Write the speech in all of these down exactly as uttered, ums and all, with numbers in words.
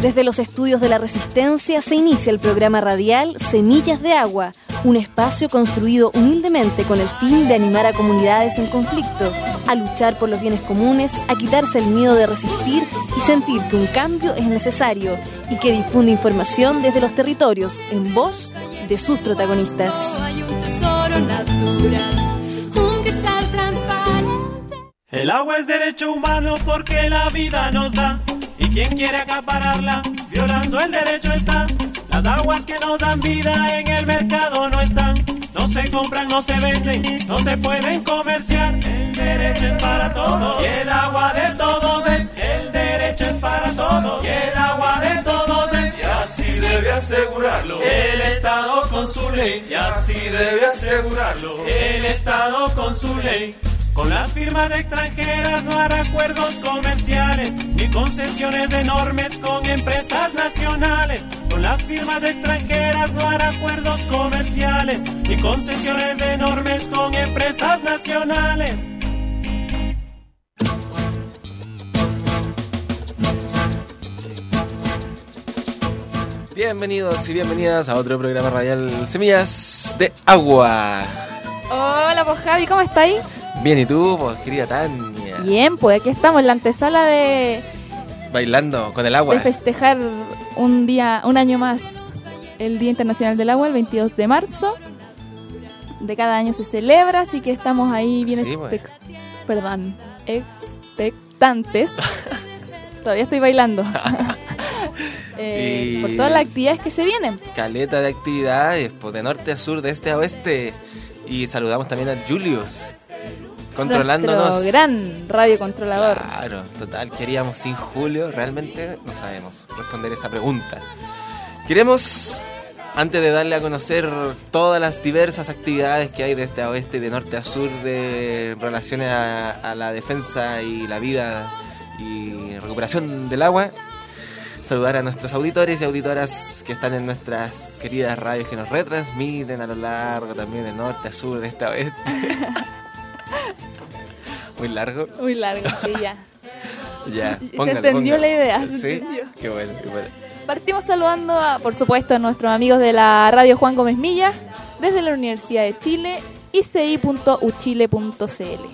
Desde los estudios de la Resistencia se inicia el programa radial Semillas de Agua, un espacio construido humildemente con el fin de animar a comunidades en conflicto, a luchar por los bienes comunes, a quitarse el miedo de resistir y sentir que un cambio es necesario, y que difunde información desde los territorios en voz de sus protagonistas. El agua es derecho humano porque la vida nos da, y quien quiere acapararla, violando el derecho está. Las aguas que nos dan vida en el mercado no están, no se compran, no se venden, no se pueden comerciar. El derecho es para todos, y el agua de todos es. El derecho es para todos, y el agua de todos es. Y así debe asegurarlo el Estado con su ley, y así debe asegurarlo el Estado con su ley. Con las firmas extranjeras no hará acuerdos comerciales, ni concesiones enormes con empresas nacionales. Con las firmas extranjeras no hará acuerdos comerciales, ni concesiones enormes con empresas nacionales. Bienvenidos y bienvenidas a otro programa radial Semillas de Agua. Hola, pues Javi, ¿cómo estáis? Bien, ¿y tú, pues, querida Tania? Bien, pues aquí estamos en la antesala de... Bailando con el agua. De festejar un día, un año más el Día Internacional del Agua, el veintidós de marzo. De cada año se celebra, así que estamos ahí bien sí, expect... pues. Perdón, expectantes. Todavía estoy bailando. eh, y... Por todas las actividades que se vienen. Caleta de actividades, pues, de norte a sur, de este a oeste. Y saludamos también a Julius, controlándonos. Nuestro gran radiocontrolador. Claro, total, queríamos sin Julio, realmente no sabemos responder esa pregunta. Queremos, antes de darle a conocer todas las diversas actividades que hay de este a oeste y de norte a sur de relaciones a, a la defensa y la vida y recuperación del agua, saludar a nuestros auditores y auditoras que están en nuestras queridas radios que nos retransmiten a lo largo también de norte a sur, de este a oeste. Muy largo. Muy largo, sí, ya. Ya, póngale, se entendió póngale. La idea. Se ¿Sí? entendió. Qué bueno, qué bueno. Partimos saludando, a, por supuesto, a nuestros amigos de la radio Juan Gómez Milla, desde la Universidad de Chile, i c i punto u chile punto c l.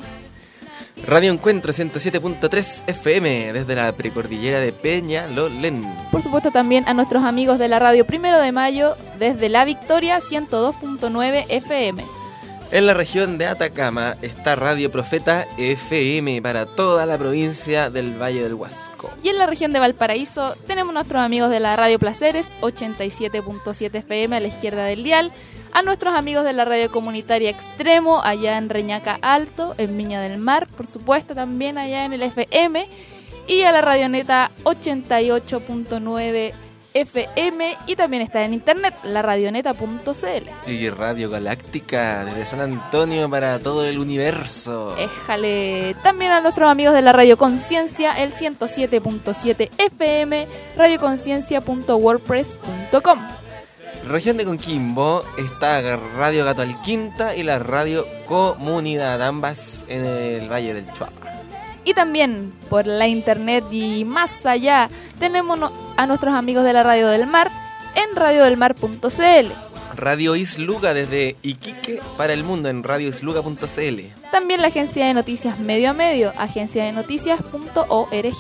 Radio Encuentro ciento siete punto tres F M, desde la precordillera de Peñalolén. Por supuesto, también a nuestros amigos de la radio Primero de Mayo, desde La Victoria ciento dos punto nueve F M. En la región de Atacama está Radio Profeta F M para toda la provincia del Valle del Huasco. Y en la región de Valparaíso tenemos nuestros amigos de la Radio Placeres ochenta y siete punto siete F M a la izquierda del dial, a nuestros amigos de la radio comunitaria Extremo allá en Reñaca Alto, en Viña del Mar, por supuesto también allá en el F M, y a la Radio Neta ochenta y ocho punto nueve F M, y también está en internet, la radioneta punto c l. Y Radio Galáctica desde San Antonio para todo el universo. Éjale. También a nuestros amigos de la Radio Conciencia, el ciento siete punto siete F M, radioconciencia punto wordpress punto com. Región de Coquimbo está Radio Gato Alquinta y la Radio Comunidad, ambas en el Valle del Chuapa. Y también por la internet y más allá tenemos a nuestros amigos de la Radio del Mar en radio del mar punto c l. Radio Isluga desde Iquique para el mundo en radio isluga punto c l. También la agencia de noticias Medio a Medio, agencia de noticias punto org.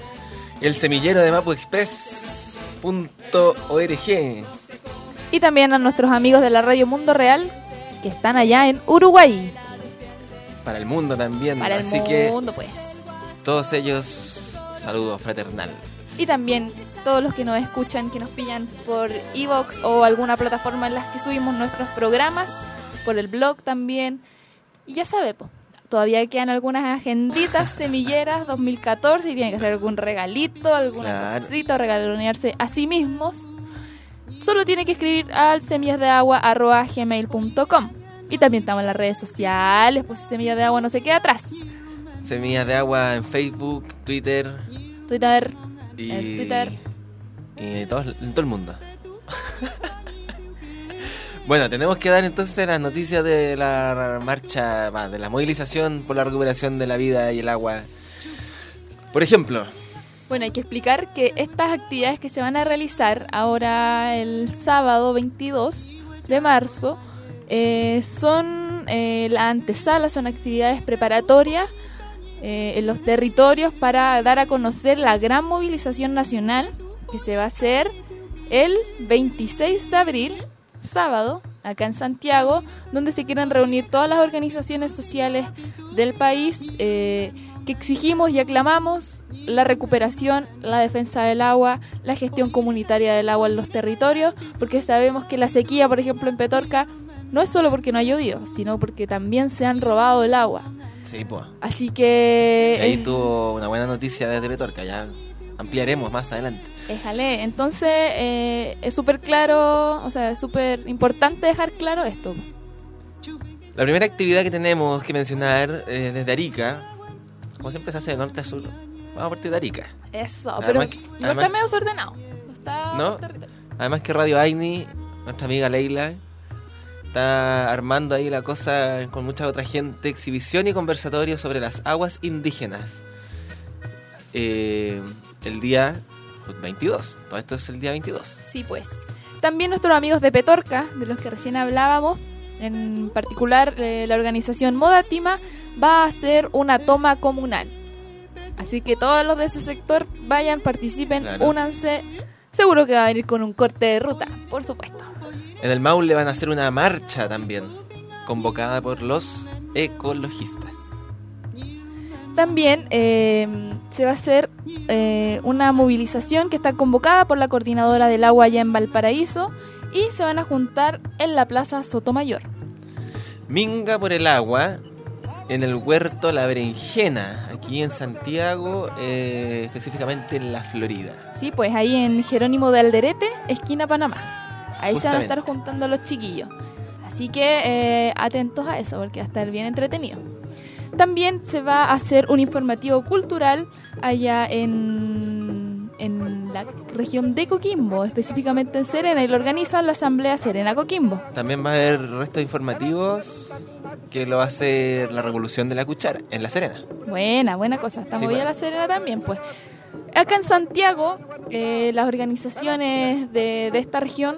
El semillero de mapu express punto org. Y también a nuestros amigos de la Radio Mundo Real que están allá en Uruguay. Para el mundo también. Para el Así mundo, que pues. Todos ellos, saludo fraternal. Y también todos los que nos escuchan, que nos pillan por iVoox o alguna plataforma en las que subimos nuestros programas, por el blog también. Y ya sabe, po, todavía quedan algunas agenditas semilleras dos mil catorce y tienen que hacer algún regalito, alguna claro. cosita, o regalonearse a sí mismos. Solo tiene que escribir al semillasdeagua arroba gmail punto com. Y también estamos en las redes sociales, pues Semillas de Agua no se queda atrás. Semillas de Agua en Facebook, Twitter. Twitter. Y, en Twitter. Y en todo, en todo el mundo. Bueno, tenemos que dar entonces las noticias de la marcha, de la movilización por la recuperación de la vida y el agua. Por ejemplo, Bueno, hay que explicar que estas actividades que se van a realizar ahora el sábado veintidós de marzo eh, son eh, la antesala, son actividades preparatorias eh, en los territorios para dar a conocer la gran movilización nacional que se va a hacer el veintiséis de abril, sábado, acá en Santiago, donde se quieren reunir todas las organizaciones sociales del país eh, que exigimos y aclamamos la recuperación, la defensa del agua, la gestión comunitaria del agua en los territorios, porque sabemos que la sequía, por ejemplo, en Petorca, no es solo porque no ha llovido, sino porque también se han robado el agua. Sí, pues. Así que... Y ahí eh, tuvo una buena noticia desde Petorca, ya ampliaremos más adelante. Éjale, entonces eh, es súper claro, o sea, es súper importante dejar claro esto. La primera actividad que tenemos que mencionar eh, desde Arica, como siempre se hace de norte a sur, vamos a partir de Arica. Eso, Además pero que- no además- está medio desordenado. No está ¿No? por territorio. Además que Radio Aini, nuestra amiga Leila, está armando ahí la cosa con mucha otra gente, exhibición y conversatorio sobre las aguas indígenas. Eh, el día veintidós, todo esto es el día veintidós. Sí, pues. También nuestros amigos de Petorca, de los que recién hablábamos, en particular eh, la organización Modatima, va a hacer una toma comunal. Así que todos los de ese sector vayan, participen, Claro. únanse. Seguro que va a venir con un corte de ruta, por supuesto. En el Maule van a hacer una marcha también, convocada por los ecologistas. También eh, se va a hacer eh, una movilización que está convocada por la Coordinadora del Agua allá en Valparaíso y se van a juntar en la Plaza Sotomayor. Minga por el agua, en el huerto La Berenjena, aquí en Santiago, eh, específicamente en la Florida. Sí, pues ahí en Jerónimo de Alderete, esquina Panamá. Ahí se van a Justamente. estar juntando los chiquillos. Así que eh, atentos a eso porque va a estar bien entretenido. También se va a hacer un informativo cultural allá en, en la región de Coquimbo, específicamente en Serena, y lo organiza la Asamblea Serena Coquimbo. También va a haber restos informativos que lo va a hacer la Revolución de la Cuchara, en La Serena. Buena, buena cosa. Está Sí, movida bueno. la Serena también, pues. Acá en Santiago, eh, las organizaciones de, de esta región,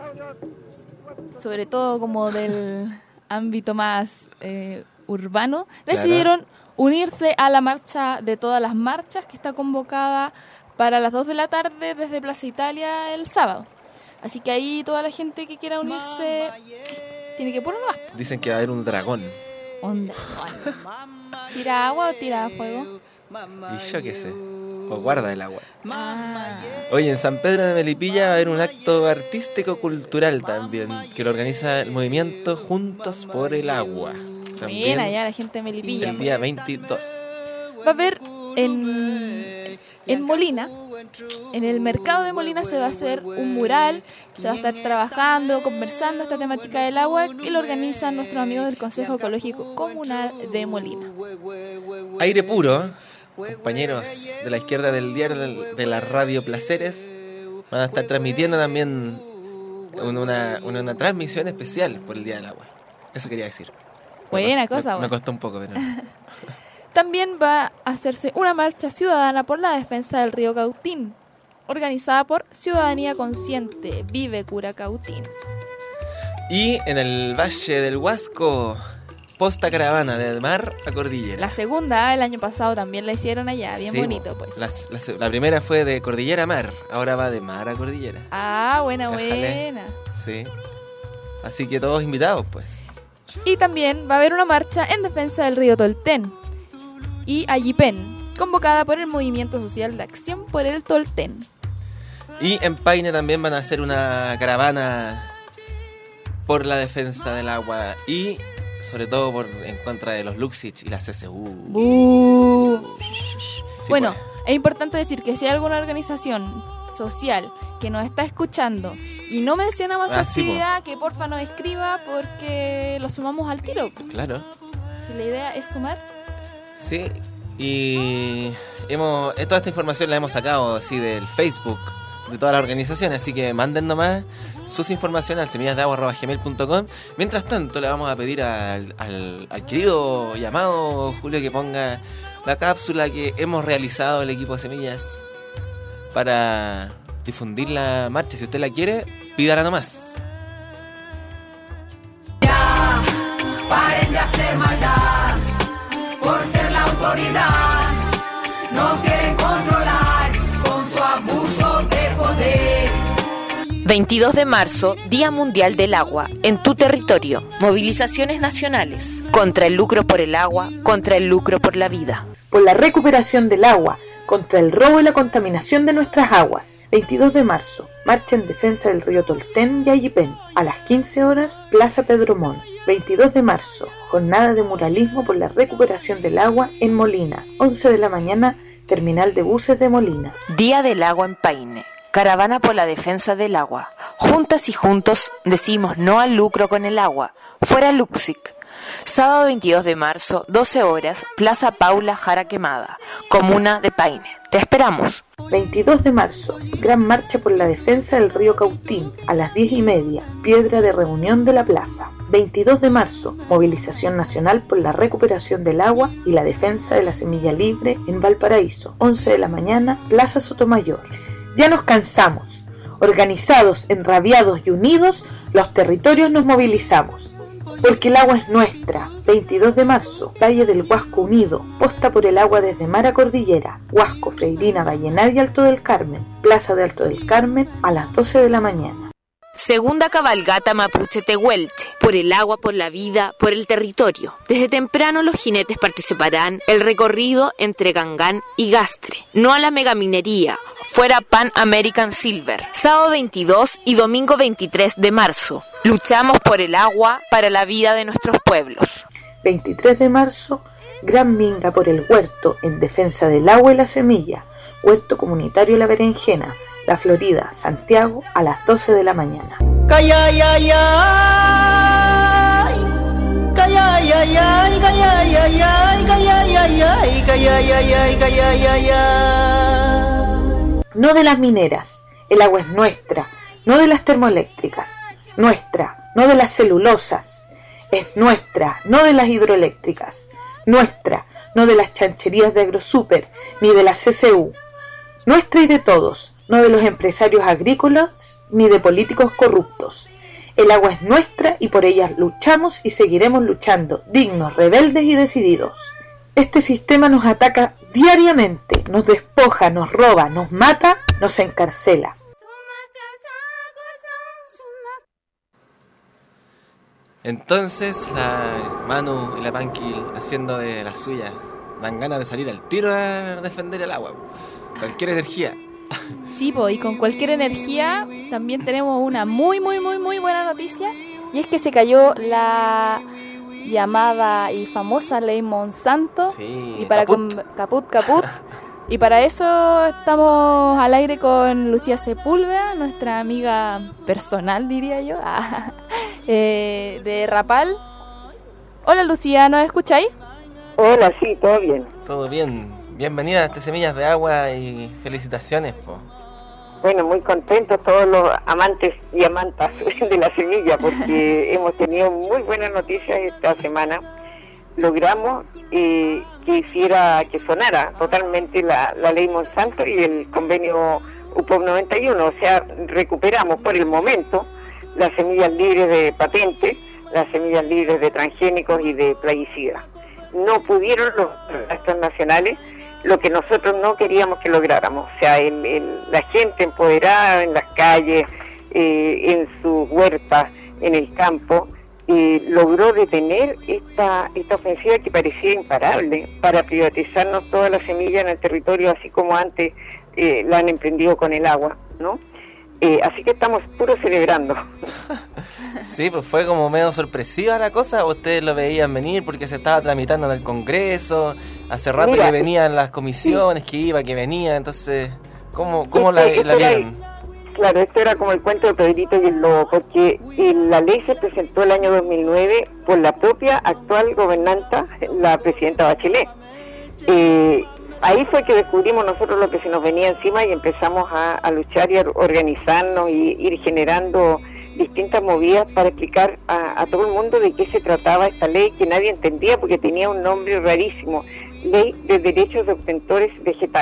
sobre todo como del ámbito más eh, urbano, Claro. decidieron unirse a la marcha de todas las marchas que está convocada para las dos de la tarde desde Plaza Italia el sábado. Así que ahí toda la gente que quiera unirse tiene que poner más. Dicen que va a haber un dragón. Onda. ¿Tira agua o tira fuego? Y yo qué sé. O guarda el agua. Ah. Oye, en San Pedro de Melipilla va a haber un acto artístico-cultural también, que lo organiza el movimiento Juntos por el Agua. También Buena, ya la gente de Melipilla. el día veintidós. Va a haber en, en Molina, en el mercado de Molina se va a hacer un mural, se va a estar trabajando, conversando esta temática del agua que lo organizan nuestros amigos del Consejo Ecológico Comunal de Molina. Aire puro, compañeros de la izquierda del diario del- de la radio Placeres, van a estar transmitiendo también un- una, una, una transmisión especial por el Día del Agua. Eso quería decir. Buena Me- cosa, Me, me buena. costó un poco, pero... También va a hacerse una marcha ciudadana por la defensa del río Cautín, organizada por Ciudadanía Consciente, Vive Curacautín. Y en el Valle del Huasco, posta caravana del mar a cordillera. La segunda, el año pasado también la hicieron allá, bien Sí, bonito pues. La, la- la primera fue de cordillera a mar, ahora va de mar a cordillera. Ah, buena, Déjale. buena. Sí. Así que todos invitados, pues. Y también va a haber una marcha en defensa del río Tolten y Ayipén, convocada por el Movimiento Social de Acción por el Tolten. Y en Paine también van a hacer una caravana por la defensa del agua y sobre todo por en contra de los Luxich y la C C U. ¡Bú! Sí, Bueno, pues. es importante decir que si hay alguna organización social que nos está escuchando y no mencionamos su Ah, sí, actividad, que porfa nos escriba porque lo sumamos al tiro. Claro. Si la idea es sumar. Sí. Y hemos eh, toda esta información la hemos sacado así del Facebook de todas las organizaciones, así que manden nomás sus informaciones al semillasdeagua arroba gmail punto com. Mientras tanto le vamos a pedir al, al, al querido llamado Julio que ponga la cápsula que hemos realizado el equipo de Semillas para difundir la marcha. Si usted la quiere, pídala nomás. Ya, paren de hacer maldad, por ser la autoridad, nos quieren controlar con su abuso de poder. veintidós de marzo, Día Mundial del Agua, en tu territorio. Movilizaciones nacionales contra el lucro por el agua, contra el lucro por la vida. Por la recuperación del agua, contra el robo y la contaminación de nuestras aguas. veintidós de marzo, marcha en defensa del río Tolten y Ayipén. A las quince horas, Plaza Pedro Montt. veintidós de marzo, jornada de muralismo por la recuperación del agua en Molina. once de la mañana, terminal de buses de Molina. Día del Agua en Paine. Caravana por la defensa del agua. Juntas y juntos decimos no al lucro con el agua. Fuera Luxic. Sábado veintidós de marzo, doce horas, Plaza Paula Jara Quemada, Comuna de Paine. Te esperamos. veintidós de marzo, gran marcha por la defensa del río Cautín, a las diez y media, piedra de reunión de la plaza. veintidós de marzo, movilización nacional por la recuperación del agua y la defensa de la semilla libre en Valparaíso. once de la mañana, Plaza Sotomayor. Ya nos cansamos. Organizados, enrabiados y unidos, los territorios nos movilizamos. Porque el agua es nuestra. veintidós de marzo, Valle del Huasco Unido, posta por el agua desde Mar a Cordillera, Huasco, Freirina, Vallenar y Alto del Carmen, Plaza de Alto del Carmen, a las doce de la mañana. Segunda cabalgata Mapuche Tehuelche, por el agua, por la vida, por el territorio. Desde temprano los jinetes participarán el recorrido entre Gangán y Gastre. No a la megaminería, fuera Pan American Silver. Sábado veintidós y domingo veintitrés de marzo. Luchamos por el agua, para la vida de nuestros pueblos. veintitrés de marzo, gran minga por el huerto en defensa del agua y la semilla. Huerto Comunitario La Berenjena, La Florida, Santiago, a las doce de la mañana. No de las mineras, el agua es nuestra, no de las termoeléctricas, nuestra, no de las celulosas, es nuestra, no de las hidroeléctricas, nuestra, no de las chancherías de AgroSuper, ni de la C C U, nuestra y de todos, no de los empresarios agrícolas ni de políticos corruptos. El agua es nuestra y por ella luchamos y seguiremos luchando, dignos, rebeldes y decididos. Este sistema nos ataca diariamente, nos despoja, nos roba, nos mata, nos encarcela. Entonces la Manu y la Panqui haciendo de las suyas, dan ganas de salir al tiro a defender el agua. Cualquier energía. Sí, po, y con cualquier energía también tenemos una muy, muy, muy, muy buena noticia. Y es que se cayó la llamada y famosa ley Monsanto. Sí, y para caput. Con, caput, caput. Y para eso estamos al aire con Lucía Sepúlveda, nuestra amiga personal, diría yo, eh, de Rapal. Hola Lucía, ¿nos escucháis? Hola, sí, todo bien. Todo bien. Bienvenida a este Semillas de Agua y felicitaciones, po. Bueno, muy contentos todos los amantes y amantas de la semilla porque hemos tenido muy buenas noticias esta semana. Logramos eh, que hiciera, que sonara totalmente la, la ley Monsanto y el convenio U P O P noventa y uno, o sea, recuperamos por el momento las semillas libres de patente, las semillas libres de transgénicos y de plaguicidas. No pudieron los actos nacionales lo que nosotros no queríamos que lográramos, o sea, el, el, la gente empoderada en las calles, eh, en sus huertas, en el campo, eh, logró detener esta esta ofensiva que parecía imparable para privatizarnos toda la semilla en el territorio, así como antes eh, la han emprendido con el agua, ¿no? Eh, así que estamos puro celebrando. Sí, pues fue como medio sorpresiva la cosa. ¿Ustedes lo veían venir porque se estaba tramitando en el Congreso? Hace rato Mira, que venían las comisiones, sí. que iba, que venía. Entonces, ¿cómo, cómo este, la, la vieron? Era, claro, esto era como el cuento de Pedrito y el Lobo, porque la ley se presentó el año dos mil nueve por la propia actual gobernanta, la presidenta Bachelet. Eh, Ahí fue que descubrimos nosotros lo que se nos venía encima y empezamos a, a luchar y a organizarnos y ir generando distintas movidas para explicar a, a todo el mundo de qué se trataba esta ley que nadie entendía porque tenía un nombre rarísimo, Ley de Derechos de Obtentores Vegetales,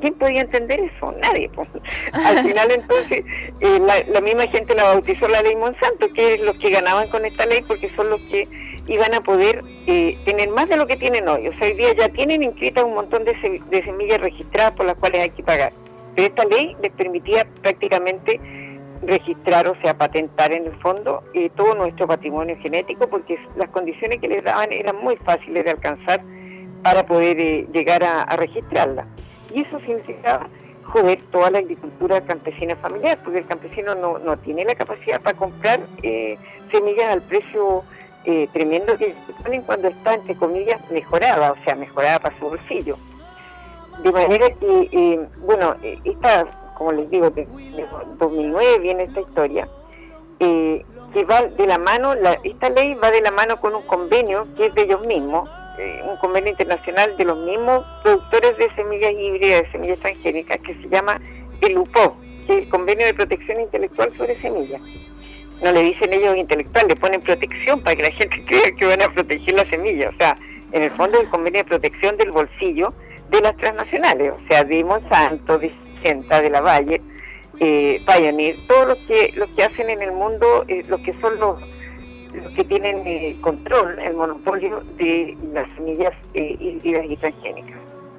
¿quién podía entender eso? Nadie. Pues. Al final entonces eh, la, la misma gente la bautizó la ley Monsanto, que es los que ganaban con esta ley porque son los que iban a poder eh, tener más de lo que tienen hoy. O sea, hoy día ya tienen inscritas un montón de, se, de semillas registradas por las cuales hay que pagar. Pero esta ley les permitía prácticamente registrar, o sea, patentar en el fondo eh, todo nuestro patrimonio genético, porque las condiciones que les daban eran muy fáciles de alcanzar para poder eh, llegar a, a registrarla. Y eso significaba joder toda la agricultura campesina familiar, porque el campesino no, no tiene la capacidad para comprar eh, semillas al precio eh, tremendo que se ponen cuando está, entre comillas, mejorada, o sea, mejorada para su bolsillo. De manera que, eh, bueno, esta, como les digo, de, de dos mil nueve viene esta historia, eh, que va de la mano, la, esta ley va de la mano con un convenio que es de ellos mismos, eh, un convenio internacional de los mismos productores de semillas híbridas, de semillas transgénicas, que se llama el U P O, que es el Convenio de Protección Intelectual sobre Semillas. No le dicen ellos intelectual, le ponen protección para que la gente crea que van a proteger la semilla. O sea, en el fondo es el convenio de protección del bolsillo de las transnacionales, o sea, de Monsanto, de Syngenta, de la Bayer, eh, Pioneer, todos los que los que hacen en el mundo, eh, los que son los, los que tienen eh, control, el monopolio de las semillas eh, híbridas y transgénicas.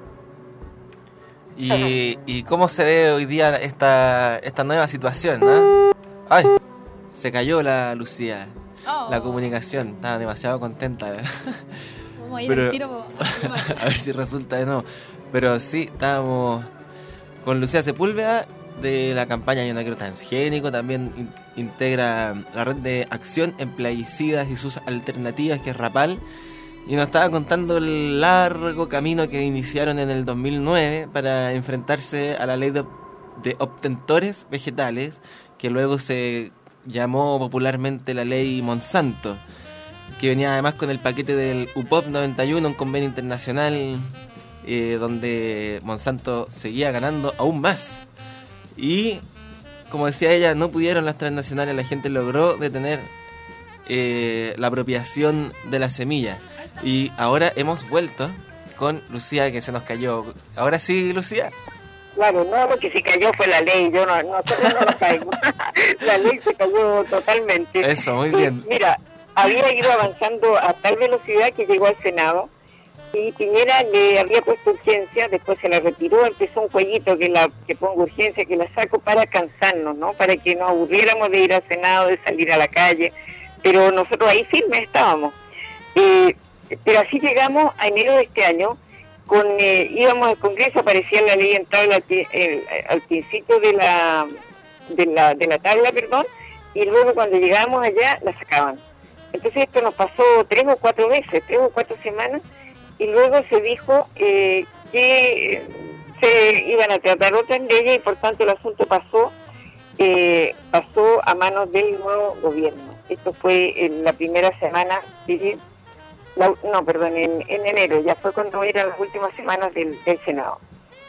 ¿Y, ¿Y cómo se ve hoy día esta esta nueva situación, ¿no? ¡Ay! Se cayó la Lucía, oh. La comunicación, estaba demasiado contenta. Vamos a ir Pero, al tiro. a ver si resulta de nuevo. Pero sí, estábamos con Lucía Sepúlveda de la campaña Yo no quiero transgénico, también in, integra la red de acción en plaguicidas y sus alternativas, que es RAPAL, y nos estaba contando el largo camino que iniciaron en el dos mil nueve para enfrentarse a la ley de, de obtentores vegetales, que luego se llamó popularmente la ley Monsanto, que venía además con el paquete del U P O P noventa y uno, un convenio internacional eh, donde Monsanto seguía ganando aún más. Y, como decía ella, no pudieron las transnacionales, la gente logró detener eh, la apropiación de la semilla. Y ahora hemos vuelto con Lucía, que se nos cayó. ¿Ahora sí, Lucía? Claro, no, lo que se cayó fue la ley, yo no, nosotros no nos caímos. La ley se cayó totalmente. Eso, muy bien. Y, mira, había ido avanzando a tal velocidad que llegó al Senado y Piñera le había puesto urgencia, después se la retiró, empezó un jueguito que la que pongo urgencia, que la saco para cansarnos, ¿no? Para que nos aburriéramos de ir al Senado, de salir a la calle, pero nosotros ahí firmes estábamos. Eh, pero así llegamos a enero de este año, con eh, íbamos al Congreso, aparecía la ley en tabla eh, al principio de la, de la de la tabla, perdón, y luego cuando llegábamos allá la sacaban. Entonces esto nos pasó tres o cuatro veces, tres o cuatro semanas, y luego se dijo eh, que se iban a tratar otras leyes y por tanto el asunto pasó eh, pasó a manos del nuevo gobierno. Esto fue en la primera semana, la, no, perdón, en, en enero, ya fue cuando eran las últimas semanas del, del Senado,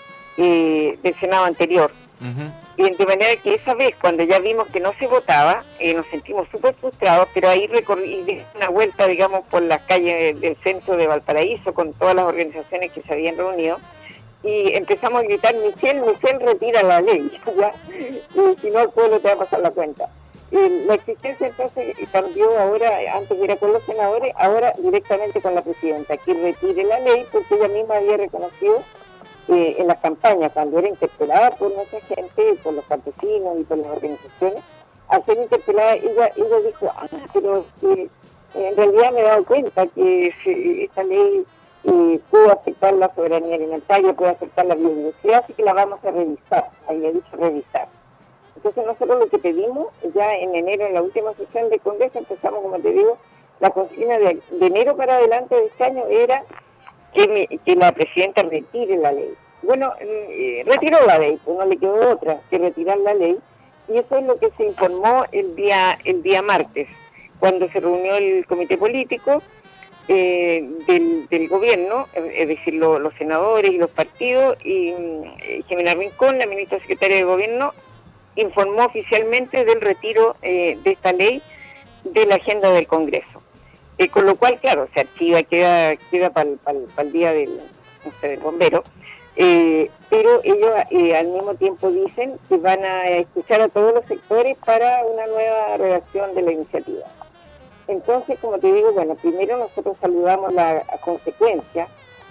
eh, del Senado anterior. Uh-huh. Y de manera que esa vez, cuando ya vimos que no se votaba, eh, nos sentimos súper frustrados, pero ahí recorrí di una vuelta, digamos, por las calles del centro de Valparaíso, con todas las organizaciones que se habían reunido, y empezamos a gritar: Michelle, Michelle, retira la ley, ¿ya? Y si no, el pueblo te va a pasar la cuenta. Eh, la existencia entonces cambió ahora, antes era con los senadores, ahora directamente con la presidenta, que retire la ley, porque ella misma había reconocido Eh, en las campañas, cuando era interpelada por nuestra gente, por los campesinos y por las organizaciones, al ser interpelada, ella, ella dijo, ah, pero eh, en realidad me he dado cuenta que se, esta ley eh, puede afectar la soberanía alimentaria, puede afectar la biodiversidad, así que la vamos a revisar, ahí le he dicho revisar. Entonces nosotros lo que pedimos, ya en enero, en la última sesión del Congreso, empezamos, como te digo, la consigna de, de enero para adelante de este año era Que, me, que la presidenta retire la ley. Bueno, eh, retiró la ley, pues no le quedó otra que retirar la ley, y eso es lo que se informó el día el día martes, cuando se reunió el comité político eh, del, del gobierno, es decir, lo, los senadores y los partidos, y eh, Jimena Rincón, la ministra secretaria de Gobierno, informó oficialmente del retiro eh, de esta ley de la agenda del Congreso. Eh, con lo cual, claro, se archiva, queda queda para pa, pa el día del, no sé, del bombero, Eh, pero ellos eh, al mismo tiempo dicen que van a escuchar a todos los sectores para una nueva redacción de la iniciativa. Entonces, como te digo, bueno, primero nosotros saludamos la consecuencia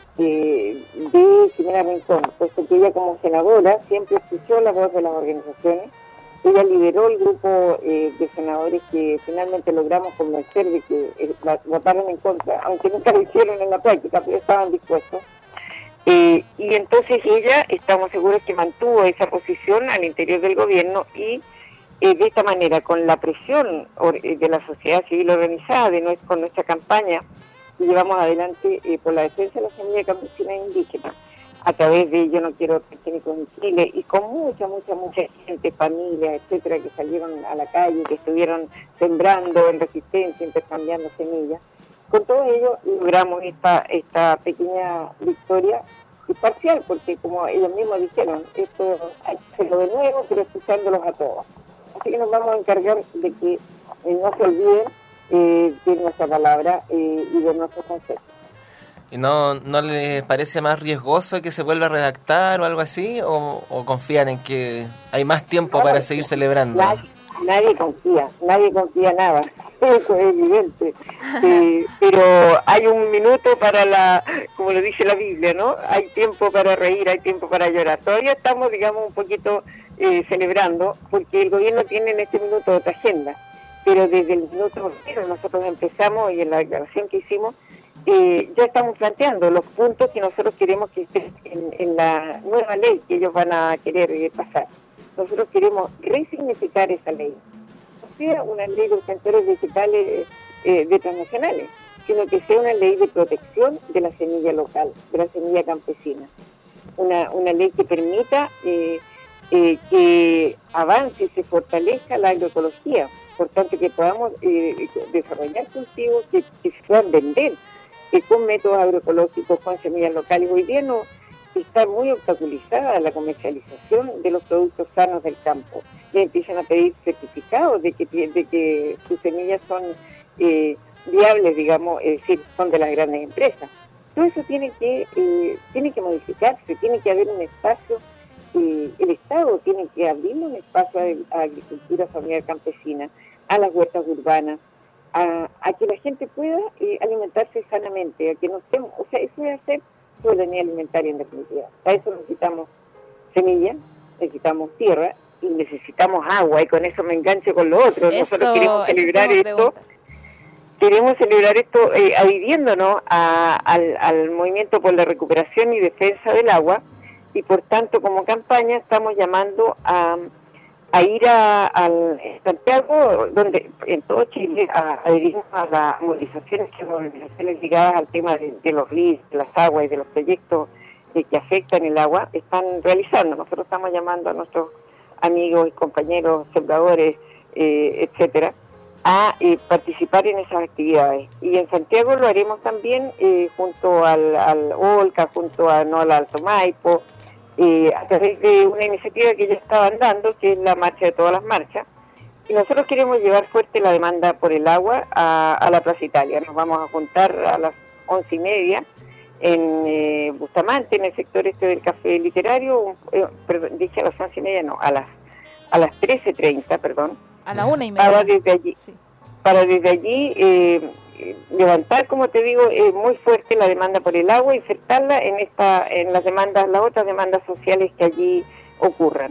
eh, de Ximena Rincón, puesto que ella como senadora siempre escuchó la voz de las organizaciones. Ella lideró el grupo eh, de senadores que finalmente logramos convencer de que eh, la, votaron en contra, aunque nunca lo hicieron en la práctica, pero estaban dispuestos. Eh, y entonces ella, estamos seguros que mantuvo esa posición al interior del gobierno y eh, de esta manera, con la presión de la sociedad civil organizada, de nuestra, con nuestra campaña que llevamos adelante eh, por la defensa de la semilla campesina e indígena, a través de Yo No Quiero Transgénicos en Chile, y con mucha, mucha, mucha gente, familias, etcétera, que salieron a la calle, que estuvieron sembrando en resistencia, intercambiando semillas. Con todo ello logramos esta esta pequeña victoria, y parcial, porque como ellos mismos dijeron, esto hay que hacerlo de nuevo, pero escuchándolos a todos. Así que nos vamos a encargar de que eh, no se olviden eh, de nuestra palabra eh, y de nuestros conceptos. ¿Y no, no les parece más riesgoso que se vuelva a redactar o algo así? ¿O, o confían en que hay más tiempo para seguir celebrando? Nadie, nadie confía, nadie confía nada. Eso es evidente. Eh, pero hay un minuto para la, como lo dice la Biblia, ¿no? Hay tiempo para reír, hay tiempo para llorar. Todavía estamos, digamos, un poquito eh, celebrando, porque el gobierno tiene en este minuto otra agenda. Pero desde el minuto cero nosotros empezamos, y en la declaración que hicimos, Eh, ya estamos planteando los puntos que nosotros queremos que estén en, en la nueva ley que ellos van a querer eh, pasar. Nosotros queremos resignificar esa ley. No sea una ley de obtentores vegetales eh, de transnacionales, sino que sea una ley de protección de la semilla local, de la semilla campesina. Una, una ley que permita eh, eh, que avance y se fortalezca la agroecología. Por tanto, que podamos eh, desarrollar cultivos que, que se puedan vender que con métodos agroecológicos, con semillas locales. Hoy día no está muy obstaculizada la comercialización de los productos sanos del campo. Y empiezan a pedir certificados de que, de que sus semillas son eh, viables, digamos, es decir, son de las grandes empresas. Todo eso tiene que eh, tiene que modificarse, tiene que haber un espacio, eh, el Estado tiene que abrir un espacio a, a agricultura familiar campesina, a las huertas urbanas, A, a que la gente pueda eh, alimentarse sanamente, a que no estemos, o sea, eso es hacer soberanía alimentaria en definitiva. Para eso necesitamos semillas, necesitamos tierra y necesitamos agua, y con eso me engancho con lo otro. Eso, Nosotros queremos celebrar esto, queremos celebrar esto eh, adhiriéndonos a, al, al movimiento por la recuperación y defensa del agua, y por tanto como campaña estamos llamando a a ir a, a Santiago, donde en todo Chile, a adherirnos a las movilizaciones, que movilizaciones ligadas al tema de, de los ríos, de las aguas y de los proyectos eh, que afectan el agua, están realizando. Nosotros estamos llamando a nuestros amigos y compañeros sembradores, eh, etcétera, a eh, participar en esas actividades. Y en Santiago lo haremos también eh, junto al, al Olca, junto a Nola Alto Maipo, Eh, a través de una iniciativa que ya estaban dando, que es la Marcha de Todas las Marchas, y nosotros queremos llevar fuerte la demanda por el agua a, a la Plaza Italia. Nos vamos a juntar a las once y media en eh, Bustamante, en el sector este del Café Literario, eh, perdón, dije a las once y media, no, a las a las trece treinta, perdón. A la una y media. Para desde allí, sí. para desde allí eh, levantar, como te digo, eh, muy fuerte la demanda por el agua, y insertarla en esta, en las demandas, las otras demandas sociales que allí ocurran.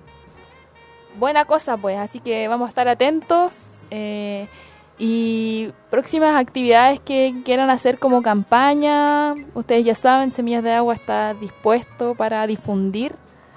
Buena cosa, pues, así que vamos a estar atentos eh, y próximas actividades que quieran hacer como campaña. Ustedes ya saben, Semillas de Agua está dispuesto para difundir,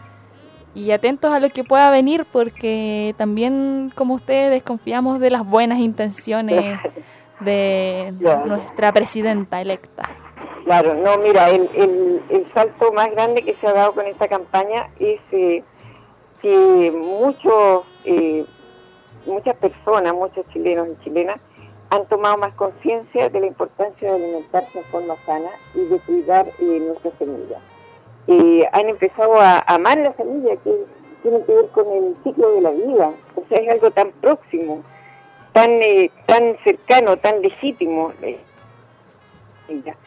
y atentos a lo que pueda venir, porque también, como ustedes, desconfiamos de las buenas intenciones de claro. nuestra presidenta electa. Claro, no, mira, el, el, el salto más grande que se ha dado con esta campaña es eh, que muchos, eh, muchas personas, muchos chilenos y chilenas han tomado más conciencia de la importancia de alimentarse de forma sana y de cuidar eh, nuestras semillas. Eh, han empezado a amar la semilla, que tiene que ver con el ciclo de la vida, o sea, es algo tan próximo, tan eh, tan cercano, tan legítimo. Eh,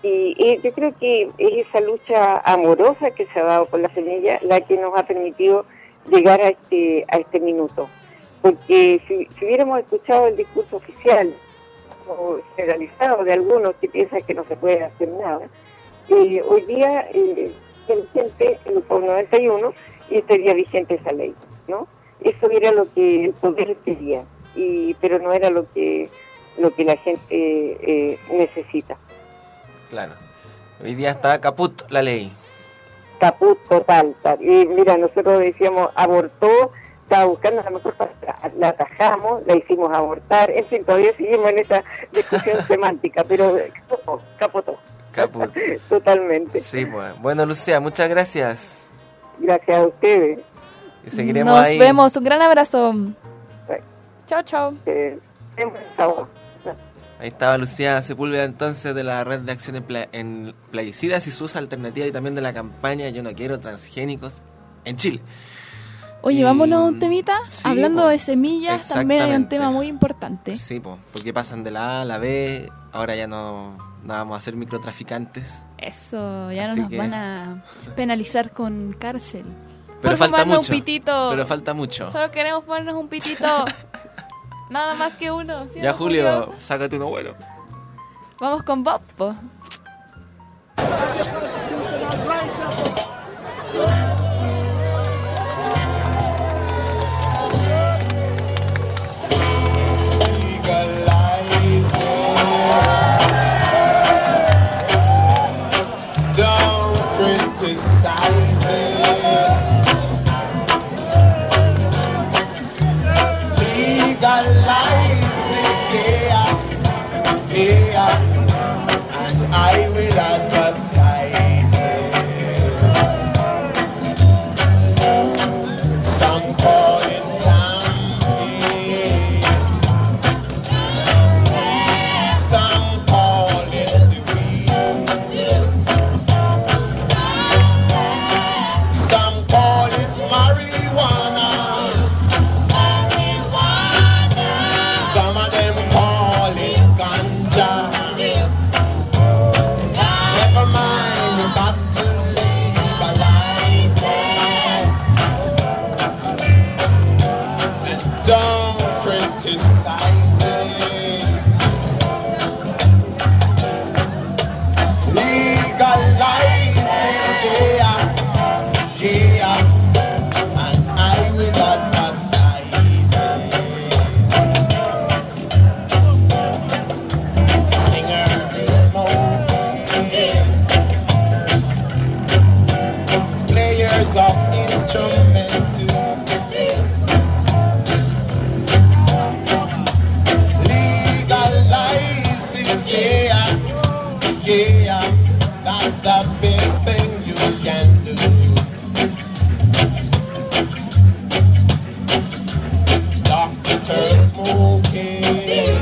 Y, y yo creo que es esa lucha amorosa que se ha dado con la semilla la que nos ha permitido llegar a este a este minuto. Porque si, si hubiéramos escuchado el discurso oficial o generalizado de algunos que piensan que no se puede hacer nada, eh, hoy día eh, vigente el noventa y uno y estaría vigente esa ley, ¿no? Eso era lo que el poder quería, y pero no era lo que lo que la gente eh, necesita. Claro. Hoy día está caput la ley. Caput total. Y mira, nosotros decíamos abortó, estaba buscando la mejor palabra, la atajamos, la hicimos abortar, en fin, todavía seguimos en esa discusión semántica, pero capotó, capotó. Caput. Totalmente. Sí, pues. Bueno, Lucía, muchas gracias. Gracias a ustedes. Y seguiremos Nos ahí. vemos, un gran abrazo. Chao, chao. Eh, chao. Ahí estaba Lucía Sepúlveda, entonces, de la Red de Acción en, Pla- en Plaguicidas y sus alternativas, y también de la campaña Yo no quiero transgénicos en Chile. Oye, Y- vámonos a un temita. sí, Hablando po. de semillas, también hay un Exactamente. tema muy importante. Sí, po, porque pasan de la A a la B, ahora ya no, no vamos a ser microtraficantes. Eso, ya no Así nos que- van a penalizar con cárcel. Pero Por falta fumarnos mucho. un pitito. Pero falta mucho. Solo queremos ponernos un pitito. Nada más que uno. ¿Sí, Ya, no, Julio, sácate uno bueno. Vamos con Bob, po. Don't criticize it. Legalize it, yeah, yeah, and I will advertise it. Some call it tamping, some call it the weed. Some call it marijuana. Some of them call it ganja. Never mind, you got to legalize it. And don't criticize it. Legalize it, yeah. Yeah, and I will advertise it. Singers smoking, players of instrumental, legalize it, yeah, yeah, that's the best thing you can do. Doctor smoking,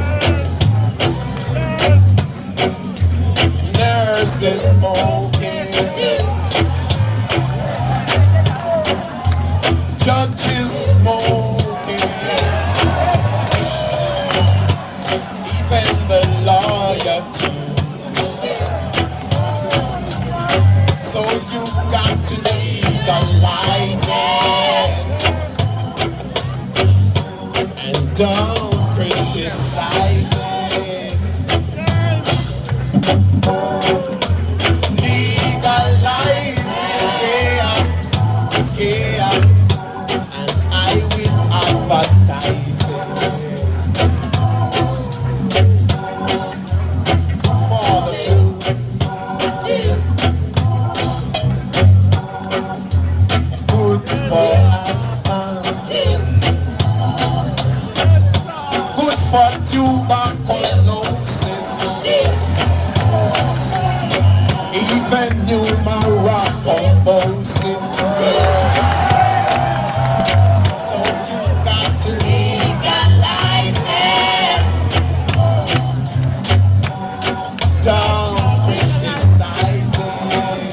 nurses smoking, judges smoking, even the lawyer too. So you got to legalize it. And don't criticize it. Legalize it, yeah, yeah, and I will advertise it. For the truth, good for asphalt, good for tuberculosis, even pneumorrhaphosis. So you got to legalize it. Don't criticize it.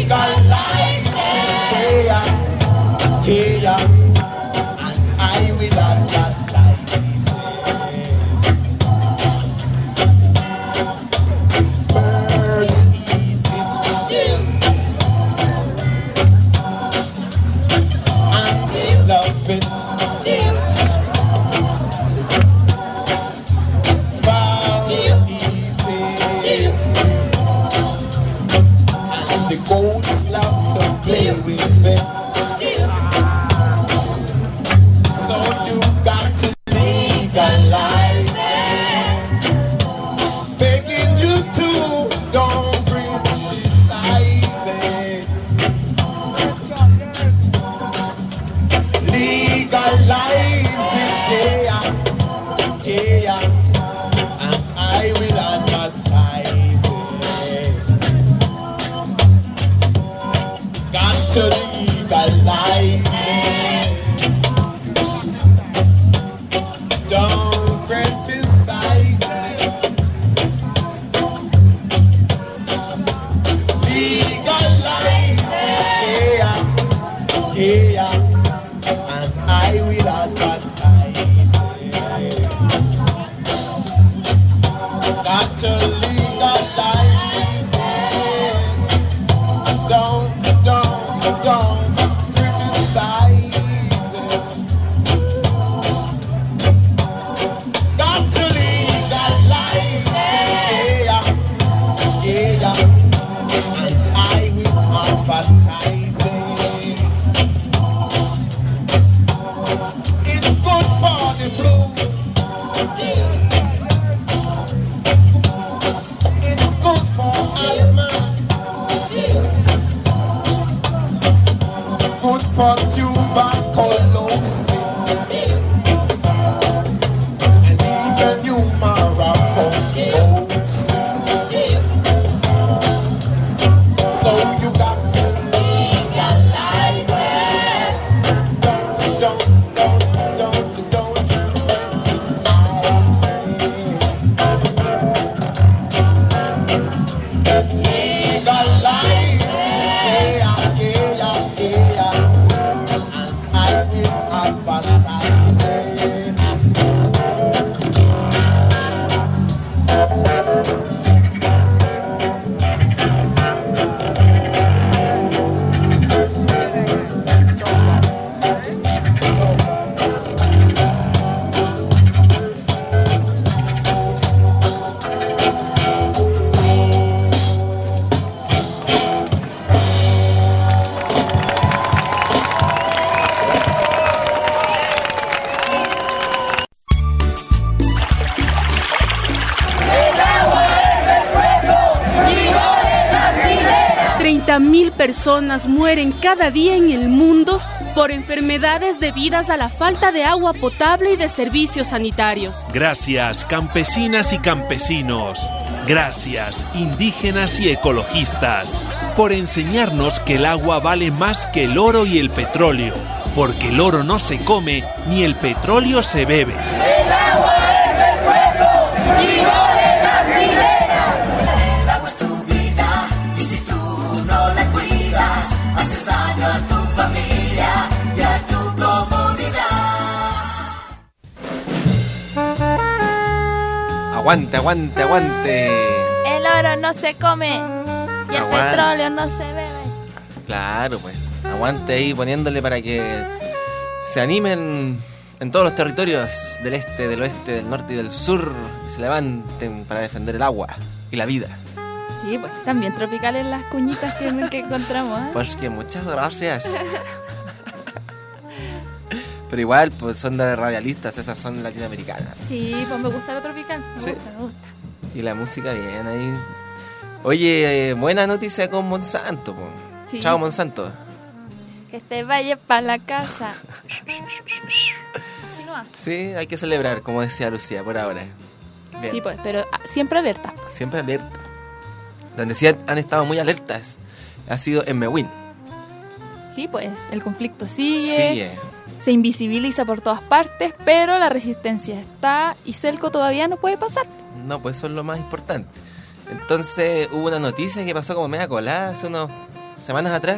Legalize it, yeah, yeah, and I will for tuberculosis and even pneumococcosis. So you got to legalize it. Don't, don't, don't, don't, don't criticize it. Legalize it, yeah, yeah, yeah, and I will advertise it. treinta mil personas mueren cada día en el mundo por enfermedades debidas a la falta de agua potable y de servicios sanitarios. Gracias, campesinas y campesinos. Gracias, indígenas y ecologistas, por enseñarnos que el agua vale más que el oro y el petróleo, porque el oro no se come ni el petróleo se bebe. El agua es del pueblo y no de las riberas. El agua es tu vida y si tú no la cuidas, haces daño a tu familia y a tu comunidad. Aguante, aguante, aguante. El oro no se come y el Aguante. petróleo no se bebe. Claro, pues. Aguante ahí poniéndole para que se animen en todos los territorios del este, del oeste, del norte y del sur. Y se levanten para defender el agua y la vida. Sí, pues también tropicales las cuñitas que, que encontramos, ¿eh? Pues que muchas gracias. Pero igual, pues son de radialistas, esas son latinoamericanas. Sí, pues me gusta lo tropical. Me Sí. gusta, me gusta. Y la música bien ahí. Oye, eh, buena noticia con Monsanto, po. Sí. Chao, Monsanto. Que te vayas para la casa. Así no va. Sí, hay que celebrar, como decía Lucía, por ahora. Bien. Sí, pues, pero ah, siempre alerta. Siempre alerta. Donde sí han estado muy alertas ha sido en Mewin. Sí, pues, el conflicto sigue. Sigue. Se invisibiliza por todas partes, pero la resistencia está y Selco todavía no puede pasar. No, pues eso es lo más importante. Entonces hubo una noticia que pasó como media colada hace unas semanas atrás,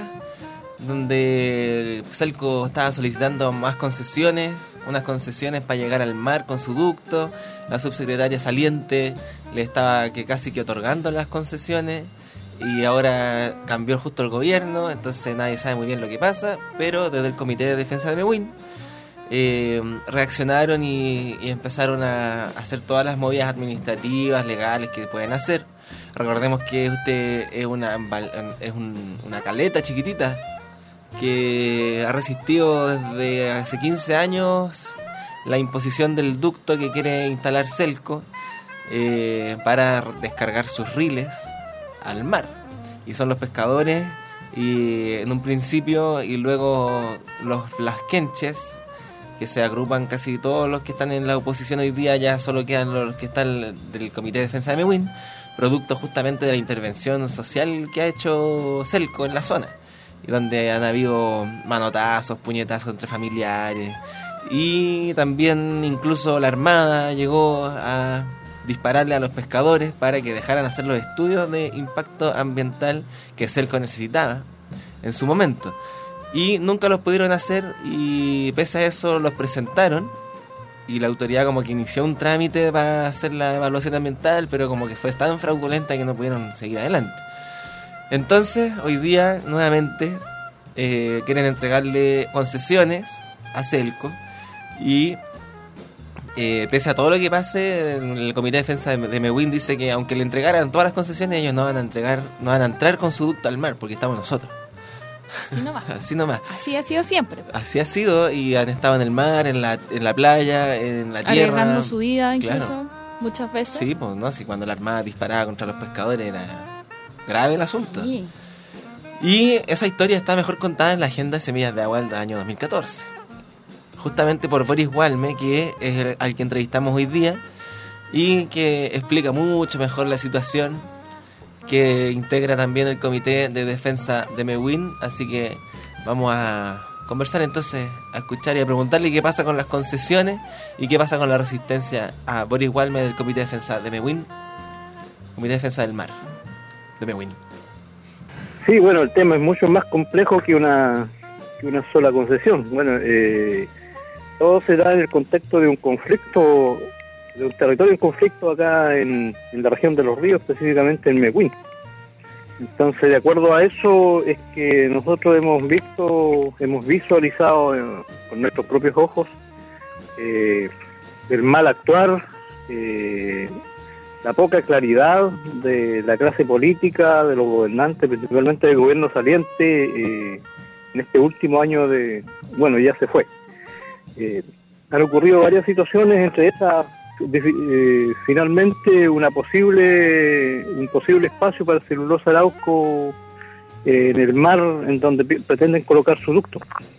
donde Selco estaba solicitando más concesiones, unas concesiones para llegar al mar con su ducto. La subsecretaria saliente le estaba que casi que otorgando las concesiones y ahora cambió justo el gobierno, entonces nadie sabe muy bien lo que pasa, pero desde el Comité de Defensa de Mewin eh, reaccionaron y, y empezaron a hacer todas las movidas administrativas, legales que pueden hacer. Recordemos que este es una, es un, una caleta chiquitita que ha resistido desde hace quince años la imposición del ducto que quiere instalar Selco eh, para descargar sus riles al mar. Y son los pescadores y en un principio y luego los las quenches, que se agrupan casi todos los que están en la oposición hoy día, ya solo quedan los que están del Comité de Defensa de Mewin, producto justamente de la intervención social que ha hecho Selco en la zona, y donde han habido manotazos, puñetazos entre familiares, y también incluso la Armada llegó a dispararle a los pescadores para que dejaran hacer los estudios de impacto ambiental que Selco necesitaba en su momento. Y nunca los pudieron hacer y pese a eso los presentaron y la autoridad como que inició un trámite para hacer la evaluación ambiental, pero como que fue tan fraudulenta que no pudieron seguir adelante. Entonces, hoy día, nuevamente, eh, quieren entregarle concesiones a Selco y eh, pese a todo lo que pase, el Comité de Defensa de, de Mewin dice que aunque le entregaran todas las concesiones, ellos no van a entregar, no van a entrar con su ducto al mar porque estamos nosotros. Así nomás. Así nomás. Así ha sido siempre. Así ha sido y han estado en el mar, en la, en la playa, en la tierra. Arriesgando su vida incluso, Claro. muchas veces. Sí, pues no, si cuando la Armada disparaba contra los pescadores era grave el asunto. Sí. Y esa historia está mejor contada en la Agenda de Semillas de Agua del año dos mil catorce. Justamente por Boris Walme, que es el, al que entrevistamos hoy día, y que explica mucho mejor la situación, que integra también el Comité de Defensa de Mewin. Así que vamos a conversar entonces, a escuchar y a preguntarle qué pasa con las concesiones y qué pasa con la resistencia a Boris Walme del Comité de Defensa de Mewin, Comité de Defensa del Mar de Mewin. Sí, bueno, el tema es mucho más complejo que una que una sola concesión. Bueno, eh, todo se da en el contexto de un conflicto, de un territorio en conflicto acá en, en la región de los ríos, específicamente en Mewin. Entonces, de acuerdo a eso, es que nosotros hemos visto, hemos visualizado eh, con nuestros propios ojos eh, el mal actuar, eh, la poca claridad de la clase política, de los gobernantes, principalmente del gobierno saliente, eh, en este último año de, bueno, ya se fue. Eh, han ocurrido varias situaciones, entre esas, de, eh, finalmente una posible, un posible espacio para Celulosa Arauco eh, en el mar, en donde p- pretenden colocar su ducto.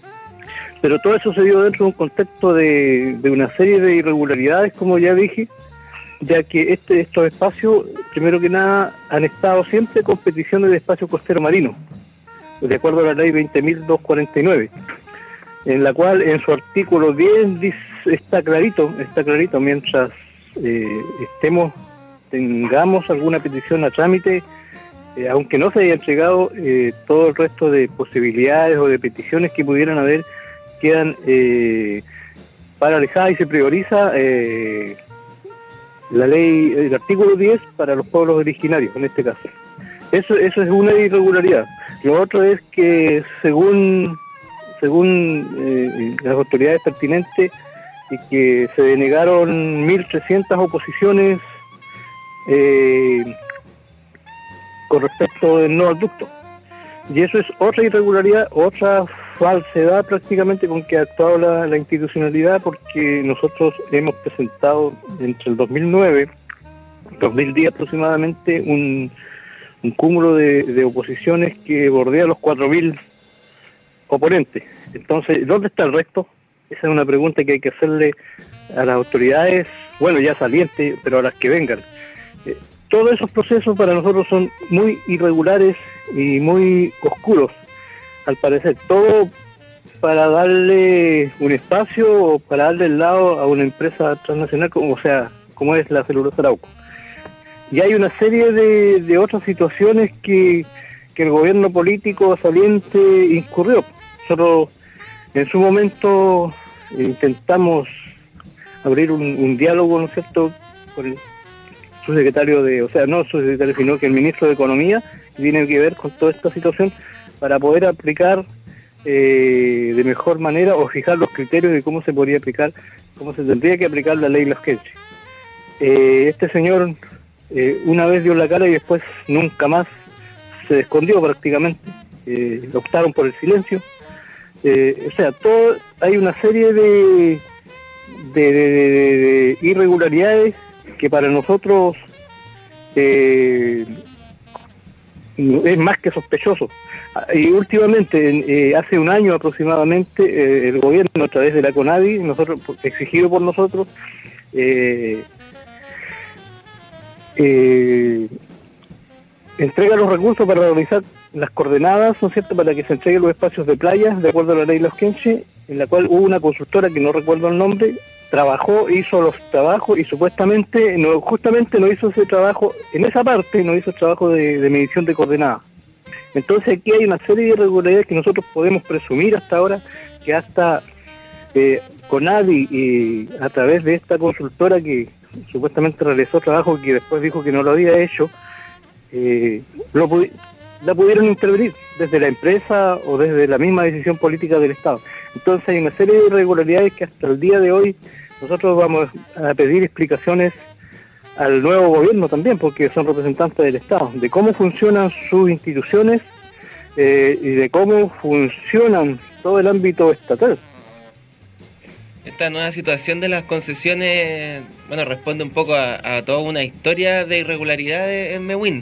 Pero todo eso se dio dentro de un contexto de, de una serie de irregularidades, como ya dije, ya que este, estos espacios, primero que nada, han estado siempre con peticiones de espacio costero marino, de acuerdo a la ley veinte mil doscientos cuarenta y nueve, en la cual en su artículo diez dice, está clarito, está clarito, mientras eh, estemos, tengamos alguna petición a trámite, eh, aunque no se haya entregado, eh, todo el resto de posibilidades o de peticiones que pudieran haber, quedan eh, paralizadas y se prioriza eh, la ley, el artículo diez para los pueblos originarios, en este caso. Eso eso es una irregularidad. Lo otro es que según según eh, las autoridades pertinentes, y que se denegaron mil trescientas oposiciones eh, con respecto del no al ducto. Y eso es otra irregularidad, otra falsedad prácticamente con que ha actuado la, la institucionalidad, porque nosotros hemos presentado entre el dos mil nueve y dos mil diez aproximadamente un, un cúmulo de, de oposiciones que bordea los cuatro mil oponentes. Entonces, ¿dónde está el resto? Esa es una pregunta que hay que hacerle a las autoridades, bueno, ya salientes, pero a las que vengan. Eh, todos esos procesos para nosotros son muy irregulares y muy oscuros, al parecer. Todo para darle un espacio o para darle el lado a una empresa transnacional, como, o sea, como es la Celulosa Arauco. Y hay una serie de, de otras situaciones que, que el gobierno político saliente incurrió. Nosotros en su momento intentamos abrir un, un diálogo, ¿no es cierto?, con el subsecretario de, o sea, no el subsecretario, sino que el ministro de Economía, que tiene que ver con toda esta situación, para poder aplicar eh, de mejor manera o fijar los criterios de cómo se podría aplicar, cómo se tendría que aplicar la ley Lasquenche. Eh, este señor eh, una vez dio la cara y después nunca más se escondió prácticamente, eh, optaron por el silencio. Eh, o sea, todo, hay una serie de, de, de, de, de irregularidades que para nosotros eh, es más que sospechoso. Y últimamente, eh, hace un año aproximadamente, eh, el gobierno a través de la CONADI, nosotros exigido por nosotros, eh, eh, entrega los recursos para realizar las coordenadas, ¿no es cierto?, para que se entreguen los espacios de playa, de acuerdo a la ley Lasquenche, en la cual hubo una consultora que no recuerdo el nombre, trabajó, hizo los trabajos y supuestamente, no, justamente no hizo ese trabajo, en esa parte no hizo el trabajo de, de medición de coordenadas. Entonces aquí hay una serie de irregularidades que nosotros podemos presumir hasta ahora, que hasta eh, CONADI, y a través de esta consultora que supuestamente realizó trabajo que después dijo que no lo había hecho, eh, lo pudi- la pudieron intervenir desde la empresa o desde la misma decisión política del Estado. Entonces hay una serie de irregularidades que hasta el día de hoy nosotros vamos a pedir explicaciones al nuevo gobierno también, porque son representantes del Estado, de cómo funcionan sus instituciones eh, y de cómo funcionan todo el ámbito estatal. Esta nueva situación de las concesiones, bueno, responde un poco a, a toda una historia de irregularidades en Mewin.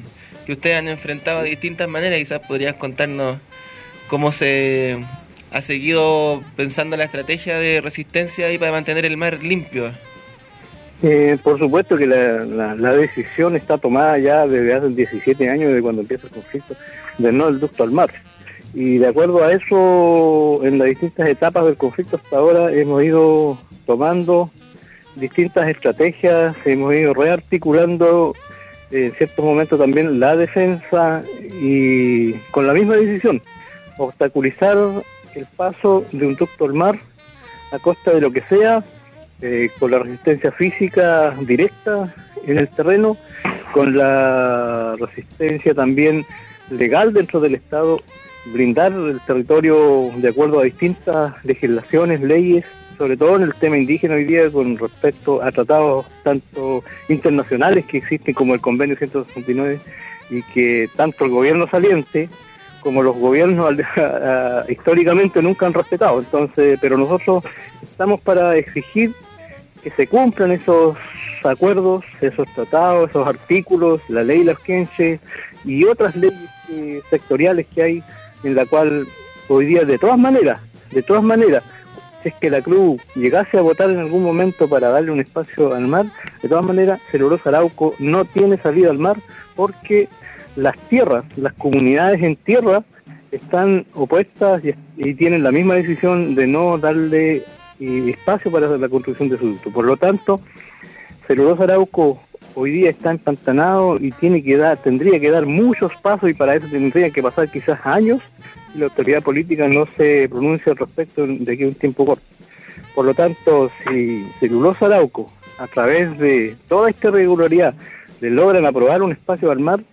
que ustedes han enfrentado de distintas maneras. Quizás podrías contarnos cómo se ha seguido pensando la estrategia de resistencia ahí para mantener el mar limpio. Eh, por supuesto que la, la, la decisión está tomada ya desde hace diecisiete años, de cuando empieza el conflicto, del no del ducto al mar. Y de acuerdo a eso, en las distintas etapas del conflicto hasta ahora hemos ido tomando distintas estrategias, hemos ido rearticulando en ciertos momentos también la defensa, y con la misma decisión, obstaculizar el paso de un ducto al mar a costa de lo que sea, eh, con la resistencia física directa en el terreno, con la resistencia también legal dentro del Estado, blindar el territorio de acuerdo a distintas legislaciones, leyes, sobre todo en el tema indígena hoy día, con respecto a tratados tanto internacionales que existen como el Convenio ciento sesenta y nueve, y que tanto el gobierno saliente como los gobiernos históricamente nunca han respetado. Entonces, pero nosotros estamos para exigir que se cumplan esos acuerdos, esos tratados, esos artículos, la ley Lausquenche y otras leyes eh, sectoriales que hay, en la cual hoy día de todas maneras, de todas maneras, si es que la Cruz llegase a votar en algún momento para darle un espacio al mar, de todas maneras Celulosa Arauco no tiene salida al mar, porque las tierras, las comunidades en tierra están opuestas y, y tienen la misma decisión de no darle eh, espacio para la construcción de su ducto. Por lo tanto, Celulosa Arauco hoy día está empantanado y tiene que dar, tendría que dar muchos pasos, y para eso tendría que pasar quizás años y la autoridad política no se pronuncia al respecto de aquí a un tiempo corto. Por lo tanto, si Celulosa Arauco, a través de toda esta irregularidad, le logran aprobar un espacio al mar,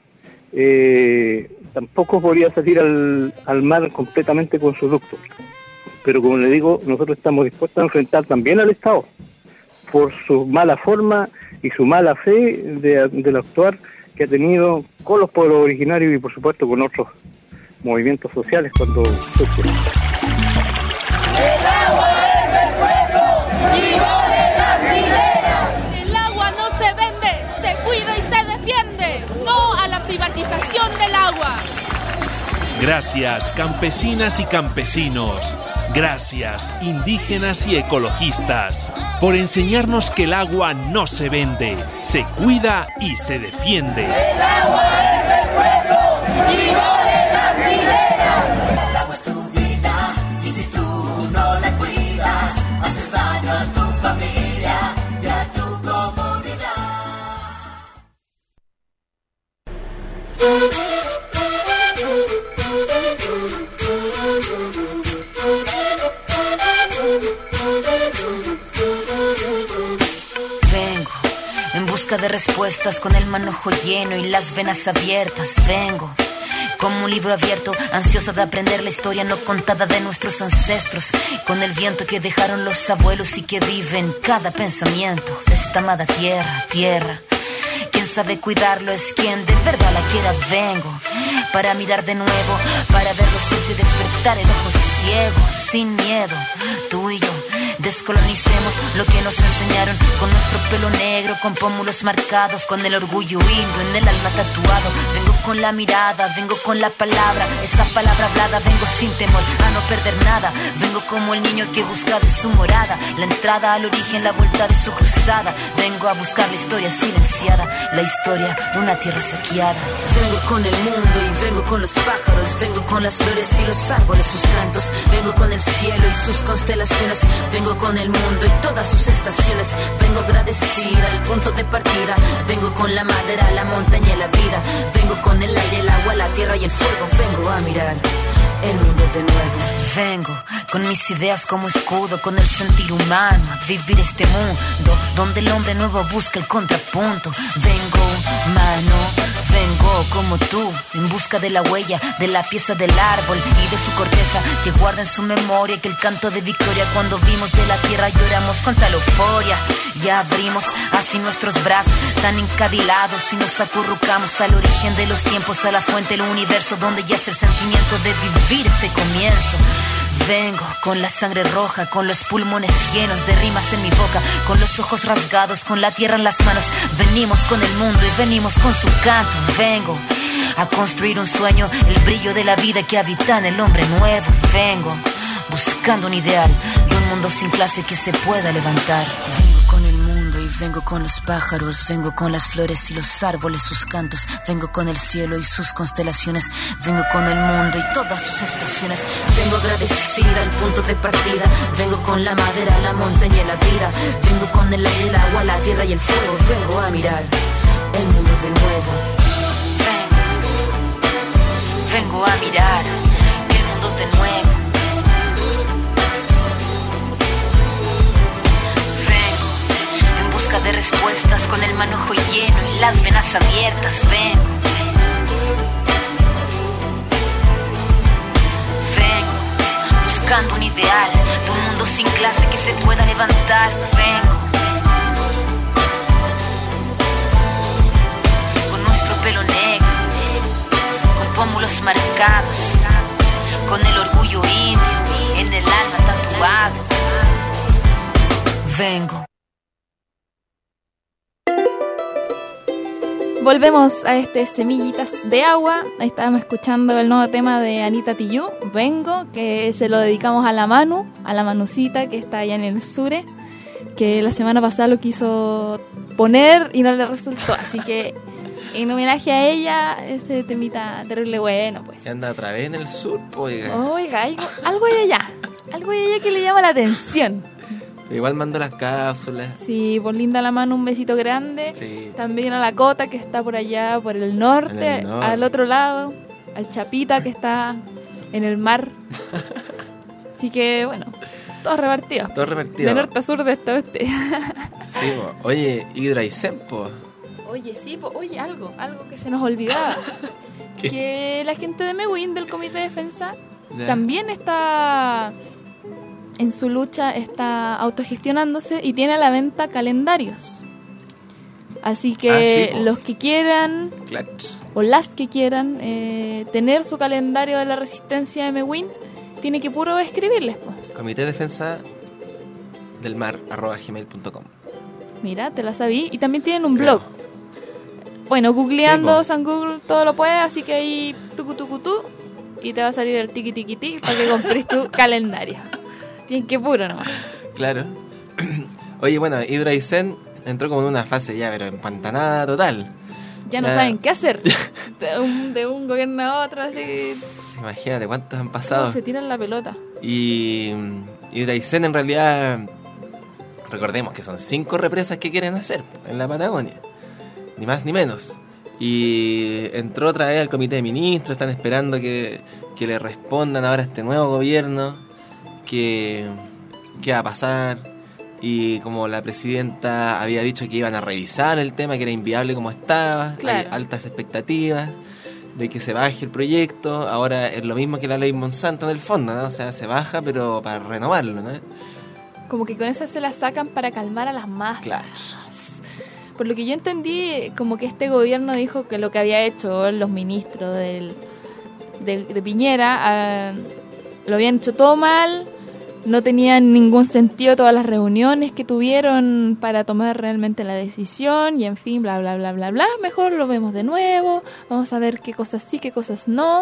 eh, tampoco podría salir al, al mar completamente con su ducto. Pero como le digo, nosotros estamos dispuestos a enfrentar también al Estado por su mala forma y su mala fe de, del actuar que ha tenido con los pueblos originarios y por supuesto con otros movimientos sociales cuando surgen. El agua es del pueblo y no de las mineras. El agua no se vende, se cuida y se defiende. No a la privatización del agua. Gracias, campesinas y campesinos. Gracias, indígenas y ecologistas, por enseñarnos que el agua no se vende, se cuida y se defiende. El agua es del pueblo y no de las mineras. El agua es tu vida y si tú no la cuidas, haces daño a tu familia y a tu comunidad. Vengo en busca de respuestas, con el manojo lleno y las venas abiertas. Vengo como un libro abierto, ansiosa de aprender la historia no contada de nuestros ancestros, con el viento que dejaron los abuelos y que vive en cada pensamiento de esta amada tierra, tierra. Quien sabe cuidarlo es quien de verdad la quiera. Vengo para mirar de nuevo, para ver lo cierto y despertar el ojo ciego, sin miedo. Tú y yo descolonicemos lo que nos enseñaron, con nuestro pelo negro, con pómulos marcados, con el orgullo indio en el alma tatuado. Vengo con la mirada, vengo con la palabra, esa palabra hablada. Vengo sin temor a no perder nada. Vengo como el niño que busca de su morada la entrada al origen, la vuelta de su cruzada. Vengo a buscar la historia silenciada, la historia de una tierra saqueada. Vengo con el mundo y vengo con los pájaros, vengo con las flores y los árboles, sus cantos. Vengo con el cielo y sus constelaciones, vengo con el mundo y todas sus estaciones. Vengo agradecida al punto de partida, vengo con la madera, la montaña y la vida. Vengo con el aire, el agua, la tierra y el fuego. Vengo a mirar el mundo de nuevo. Vengo con mis ideas como escudo, con el sentir humano, a vivir este mundo donde el hombre nuevo busca el contrapunto. Vengo humano, vengo como tú, en busca de la huella, de la pieza del árbol y de su corteza, que guarda en su memoria que el canto de victoria cuando vimos de la tierra lloramos contra la euforia. Y abrimos así nuestros brazos tan encadilados y nos acurrucamos al origen de los tiempos, a la fuente del universo donde yace el sentimiento de vivir este comienzo. Vengo con la sangre roja, con los pulmones llenos de rimas en mi boca, con los ojos rasgados, con la tierra en las manos. Venimos con el mundo y venimos con su canto. Vengo a construir un sueño, el brillo de la vida que habita en el hombre nuevo. Vengo buscando un ideal y un mundo sin clase que se pueda levantar. Vengo con el mundo y vengo con los pájaros, vengo con las flores y los árboles, sus cantos, vengo con el cielo y sus constelaciones, vengo con el mundo y todas sus estaciones. Vengo agradecida al punto de partida, vengo con la madera, la montaña y la vida, vengo con el aire, el agua, la tierra y el fuego, vengo a mirar el mundo de nuevo. Vengo, vengo a mirar el mundo de nuevo. De respuestas con el manojo lleno y las venas abiertas. Vengo, vengo buscando un ideal de un mundo sin clase que se pueda levantar. Vengo con nuestro pelo negro, con pómulos marcados, con el orgullo indio en el alma tatuado. Vengo. Volvemos a este Semillitas de Agua. Ahí estábamos escuchando el nuevo tema de Anita Tijoux, Vengo, que se lo dedicamos a la Manu, a la Manucita, que está allá en el Sure, que la semana pasada lo quiso poner y no le resultó. Así que en homenaje a ella, ese temita terrible bueno, pues. ¿Qué anda otra vez en el sur? Oiga, Oiga algo, algo hay allá, algo hay allá que le llama la atención. Igual mando las cápsulas. Sí, por linda la mano, un besito grande. Sí. También a la Cota, que está por allá, por el norte, el norte. al otro lado. Al Chapita, que está en el mar. Así que, bueno, todo repartido. Todo repartido. De norte a sur, de este a oeste. Sí, po. Oye, Hidraicén, po. Oye, sí, po. Oye, algo, algo que se nos olvidaba. Que la gente de Mewin, del Comité de Defensa, Ya. también está... en su lucha, está autogestionándose y tiene a la venta calendarios. Así que Ah, sí, po. los que quieran, Clutch. o las que quieran, eh, tener su calendario de la resistencia de Mewin, tiene que puro escribirles, po. Comité de Defensa del Mar, arroba gmail punto com. Mira, te la sabí. Y también tienen un Creo. blog. Bueno, googleando, Sí, po. San Google todo lo puede, así que ahí tucu tucu tu, y te va a salir el tiki tiki tiki para que compres tu calendario. Tienen que puro nomás. Claro. Oye, bueno, Hidraicén entró como en una fase ya, pero empantanada total. Ya no Ya. saben qué hacer. De un, de un gobierno a otro, así. Imagínate cuántos han ¿Cómo pasado. se tiran la pelota? Y mm, Hidraicén en realidad, recordemos que son cinco represas que quieren hacer en la Patagonia. Ni más ni menos. Y entró otra vez al comité de ministros, están esperando que, que le respondan ahora a este nuevo gobierno. Que, qué va a pasar, y como la presidenta había dicho que iban a revisar el tema, que era inviable como estaba, Claro. hay altas expectativas de que se baje el proyecto. Ahora es lo mismo que la ley Monsanto en el fondo, ¿no? O sea, se baja pero para renovarlo, ¿no? Como que con esa se la sacan para calmar a las masas. Claro. Por lo que yo entendí, como que este gobierno dijo que lo que había hecho los ministros del, de, de Piñera, ah, lo habían hecho todo mal. No tenían ningún sentido todas las reuniones que tuvieron para tomar realmente la decisión y en fin, bla, bla, bla, bla, bla. Mejor lo vemos de nuevo, vamos a ver qué cosas sí, qué cosas no.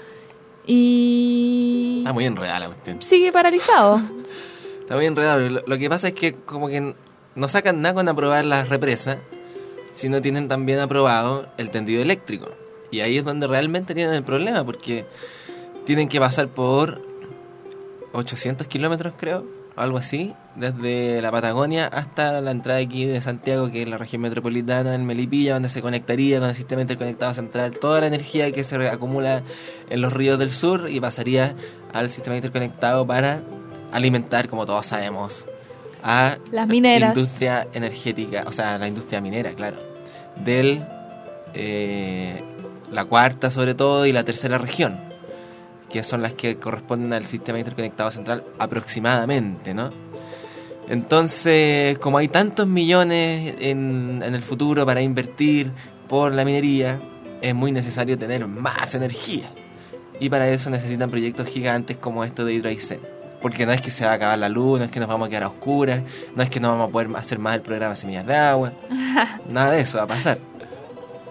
Y... Está muy enredada la cuestión. sigue paralizado. Está muy enredado. Lo, lo que pasa es que como que no sacan nada con aprobar las represas, sino tienen también aprobado el tendido eléctrico. Y ahí es donde realmente tienen el problema, porque tienen que pasar por ochocientos kilómetros, creo, algo así, desde la Patagonia hasta la entrada aquí de Santiago, que es la región metropolitana, en Melipilla, donde se conectaría con el sistema interconectado central toda la energía que se acumula en los ríos del sur y pasaría al sistema interconectado para alimentar, como todos sabemos, a Las mineras. la industria energética, o sea, la industria minera, claro, del eh, la cuarta sobre todo y la tercera región, que son las que corresponden al sistema interconectado central aproximadamente, ¿no? Entonces, como hay tantos millones en, en el futuro para invertir por la minería, es muy necesario tener más energía. Y para eso necesitan proyectos gigantes como esto de Hidraicén. Porque no es que se va a acabar la luz, no es que nos vamos a quedar a oscuras, no es que no vamos a poder hacer más el programa Semillas de Agua. Nada de eso va a pasar.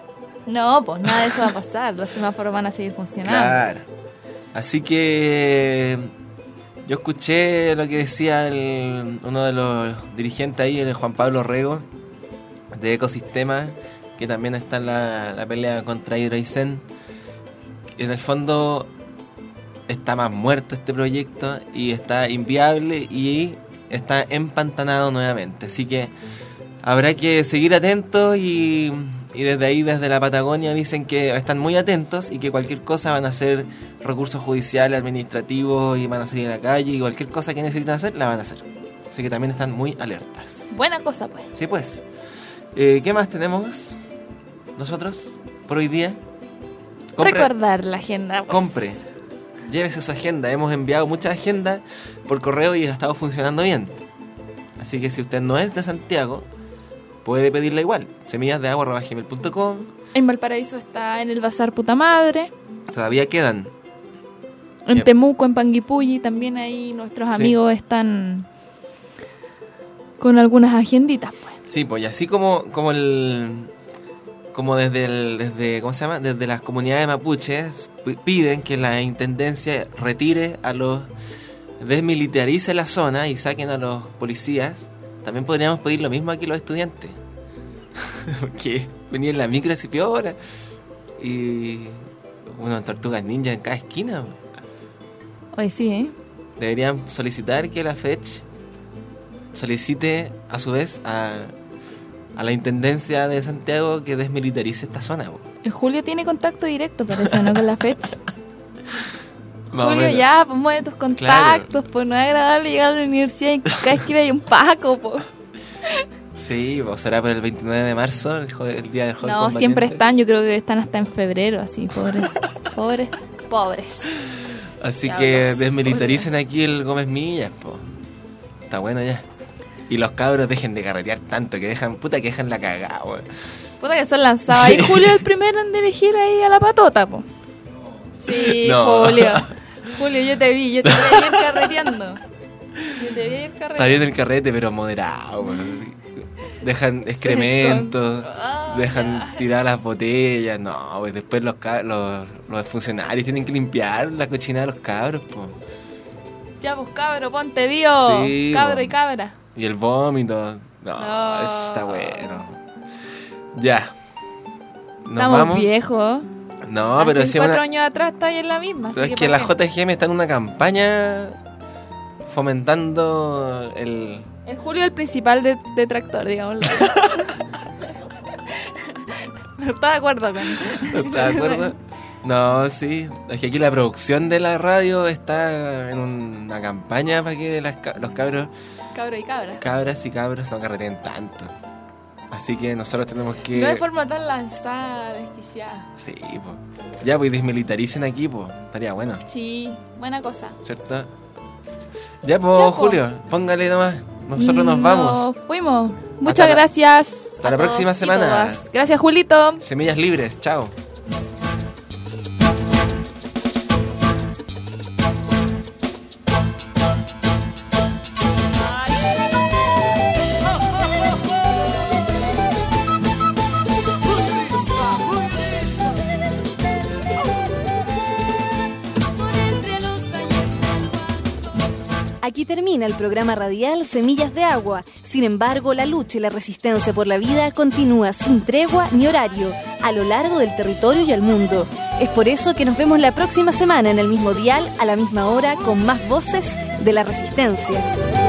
No, pues nada de eso va a pasar. Los semáforos van a seguir funcionando. Claro. Así que yo escuché lo que decía el, uno de los dirigentes ahí, el Juan Pablo Rego, de Ecosistema, que también está en la, la pelea contra Hidroicén. En el fondo está más muerto este proyecto y está inviable y está empantanado nuevamente. Así que habrá que seguir atentos y, y desde ahí, desde la Patagonia, dicen que están muy atentos y que cualquier cosa van a hacer recursos judiciales, administrativos y van a salir a la calle y cualquier cosa que necesiten hacer, la van a hacer. Así que también están muy alertas. Buena cosa, pues. Sí, pues. Eh, ¿Qué más tenemos nosotros por hoy día? Compre, Recordar la agenda. Pues. Compre. Llévese su agenda. Hemos enviado muchas agendas por correo y ha estado funcionando bien. Así que si usted no es de Santiago, puede pedirla igual. semillas de agua arroba gmail punto com. En Valparaíso está en el Bazar Puta Madre. Todavía quedan. En Bien. Temuco, en Panguipulli, también ahí nuestros Sí. amigos están con algunas agenditas, pues. Sí, pues y así como, como el... como desde el, desde ¿cómo se llama? Desde las comunidades mapuches p- piden que la intendencia retire a los, desmilitarice la zona y saquen a los policías. También podríamos pedir lo mismo aquí los estudiantes. Que venía en la micro así peor y unas tortugas ninja en cada esquina. Oye, sí, ¿eh? Deberían solicitar que la FECH solicite a su vez a a la Intendencia de Santiago que desmilitarice esta zona. Bo. El Julio tiene contacto directo, parece, ¿no? Con la fecha. Más o Julio, menos. ya, pues mueve tus contactos, Claro. pues no es agradable llegar a la universidad y cada esquina hay un Paco, pues. Sí, o será por el veintinueve de marzo, el, jo- el día del joven No, combatiente. siempre están, yo creo que están hasta en febrero, así, pobres, pobres, pobres. Así Diablos, que desmilitaricen aquí el Gómez Millas, po. Está bueno ya. Y los cabros dejen de carretear tanto, que dejan, puta que dejan la cagada, weón. Puta que son lanzados. Sí. Y Julio el primero en dirigir ahí a la patota, po. Sí, No. Julio. Julio, yo te vi, yo te vi ir carreteando. Yo te vi ir carreteando. Está bien el carrete, pero moderado, weón. Dejan excrementos, Ah, dejan tirar las botellas, no, pues después los, ca- los, los funcionarios tienen que limpiar la cochinada de los cabros, po. Ya, pues cabro, ponte vivo. Sí, cabro po. y cabra. Y el vómito, no, No. eso está bueno. Ya. ¿Nos Estamos vamos? viejos. No, Hace pero decía cuatro una... años atrás está ahí en la misma. Así Pero es que que la ¿para J G M está en una campaña fomentando el... qué? El Julio es el principal de- detractor, digámoslo. No está de acuerdo con ¿No estás de acuerdo? No, sí. Es que aquí la producción de la radio está en una campaña para que las ca- los cabros, Cabro y cabra. cabras y cabros no carreteen tanto. Así que nosotros tenemos que... No de forma tan lanzada, desquiciada. Sí, pues. Ya, pues desmilitaricen aquí, pues. Estaría bueno, Sí, buena cosa. ¿cierto? Ya, pues, Ya, po. Julio, póngale nomás. Nosotros nos vamos. Nos fuimos. Muchas la- gracias. hasta a la todos próxima y semana. todas. Gracias, Julito. Semillas libres, chao. Aquí termina el programa radial Semillas de Agua. Sin embargo, la lucha y la resistencia por la vida continúa sin tregua ni horario, a lo largo del territorio y al mundo. Es por eso que nos vemos la próxima semana en el mismo dial, a la misma hora, con más voces de la resistencia.